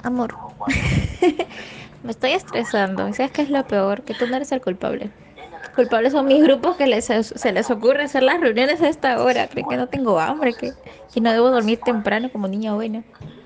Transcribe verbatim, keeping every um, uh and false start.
Amor, me estoy estresando. ¿Y sabes qué es lo peor? Que tú no eres el culpable. Culpables son mis grupos que les, se les ocurre hacer las reuniones a esta hora. Creen que no tengo hambre, que, que no debo dormir temprano como niña buena.